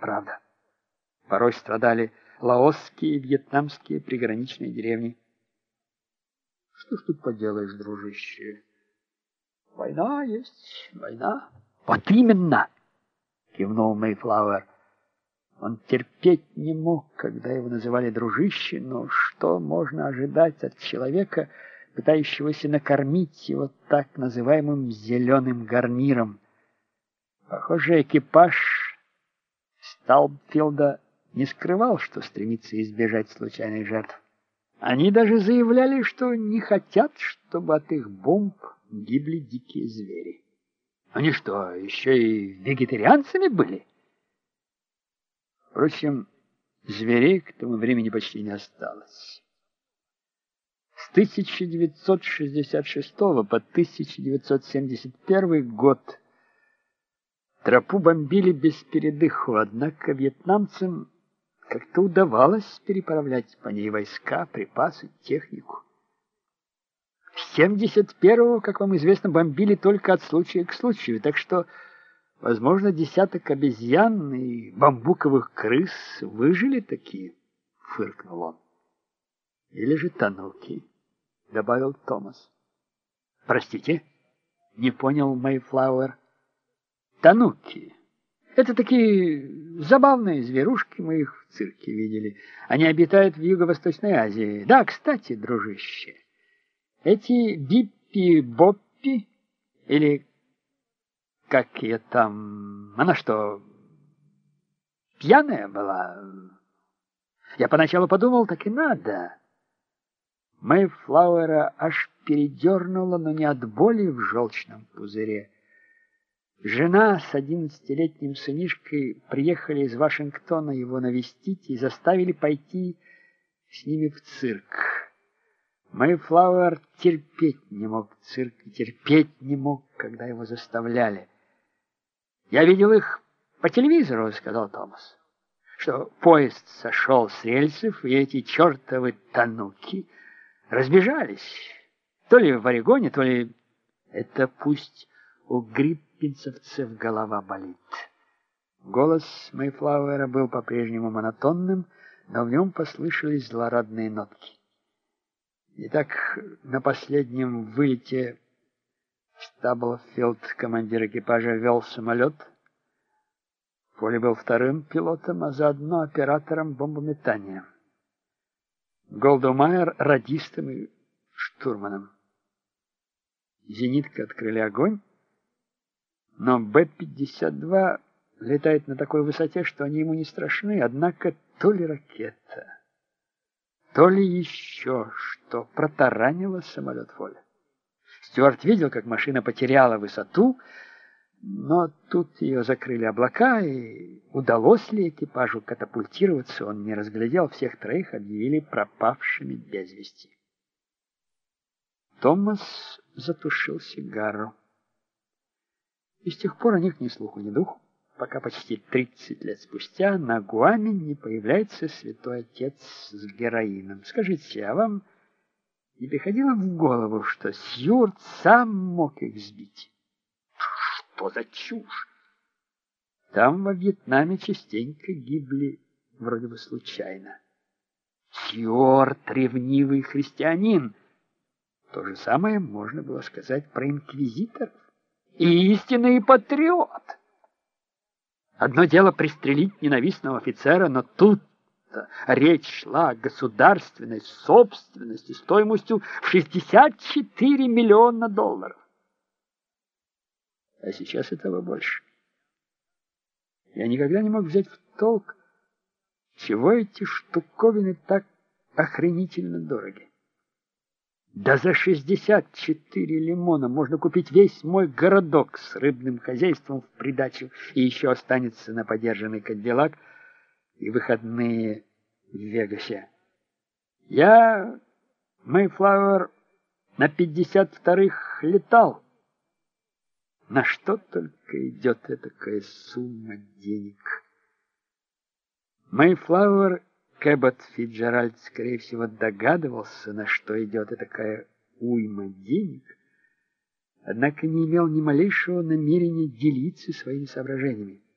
правда. Порой страдали лаосские и вьетнамские приграничные деревни. Что ж тут поделаешь, дружище? Война есть война. Вот именно, кивнул Мейфлауэр. Он терпеть не мог, когда его называли дружище, но что можно ожидать от человека, пытающегося накормить его так называемым зеленым гарниром? Похоже, экипаж Стаубфилда не скрывал, что стремится избежать случайных жертв. Они даже заявляли, что не хотят, чтобы от их бомб гибли дикие звери. Они что, еще и вегетарианцами были? Впрочем, зверей к тому времени почти не осталось. С 1966 по 1971 год тропу бомбили без передыху, однако вьетнамцам как-то удавалось переправлять по ней войска, припасы, технику. С 71-го, как вам известно, бомбили только от случая к случаю, так что, возможно, десяток обезьян и бамбуковых крыс выжили такие, фыркнул он. Или же тануки, добавил Томас. Простите, не понял Мейфлауэр. Тануки. Это такие забавные зверушки, мы их в цирке видели. Они обитают в Юго-Восточной Азии. Да, кстати, дружище, эти Биппи-Боппи, или как ее там, она что, пьяная была? Я поначалу подумал, так и надо. Мейфлауэра аж передернула, но не от боли в желчном пузыре. Жена с 11-летним сынишкой приехали из Вашингтона его навестить и заставили пойти с ними в цирк. Мейфлауэр терпеть не мог цирк, терпеть не мог, когда его заставляли. «Я видел их по телевизору», — сказал Томас, «что поезд сошел с рельсов, и эти чертовы тануки разбежались. То ли в Орегоне, то ли... Это пусть у гриппинцевцев голова болит». Голос Мейфлауэра был по-прежнему монотонным, но в нем послышались злорадные нотки. Итак, на последнем вылете в Стаблфилд командир экипажа вел самолет. Поли был вторым пилотом, а заодно оператором бомбометания. Голдомайер — радистом и штурманом. Зенитка открыли огонь, но Б-52 летает на такой высоте, что они ему не страшны, однако то ли ракета, то ли еще что протаранило самолет Фоля. Стюарт видел, как машина потеряла высоту, но тут ее закрыли облака, и удалось ли экипажу катапультироваться, он не разглядел. Всех троих объявили пропавшими без вести. Томас затушил сигару. И с тех пор о них ни слуху, ни духу, пока почти 30 лет спустя на Гуаме не появляется святой отец с героином. Скажите, а вам не приходило в голову, что Стюарт сам мог их сбить? Что за чушь? Там, во Вьетнаме, частенько гибли вроде бы случайно. Стюарт — ревнивый христианин. То же самое можно было сказать про инквизиторов. И истинный патриот. Одно дело пристрелить ненавистного офицера, но тут-то речь шла о государственной собственности стоимостью в 64 миллиона долларов. А сейчас этого больше. Я никогда не мог взять в толк, чего эти штуковины так охренительно дороги. Да за 64 лимона можно купить весь мой городок с рыбным хозяйством в придачу, и еще останется на подержанный Кадиллак и выходные в Вегасе. Я, Мейфлауэр, на 52-х летал. На что только идет такая сумма денег. Мейфлауэр, Кэббот Фицджеральд, скорее всего, догадывался, на что идет такая уйма денег, однако не имел ни малейшего намерения делиться своими соображениями.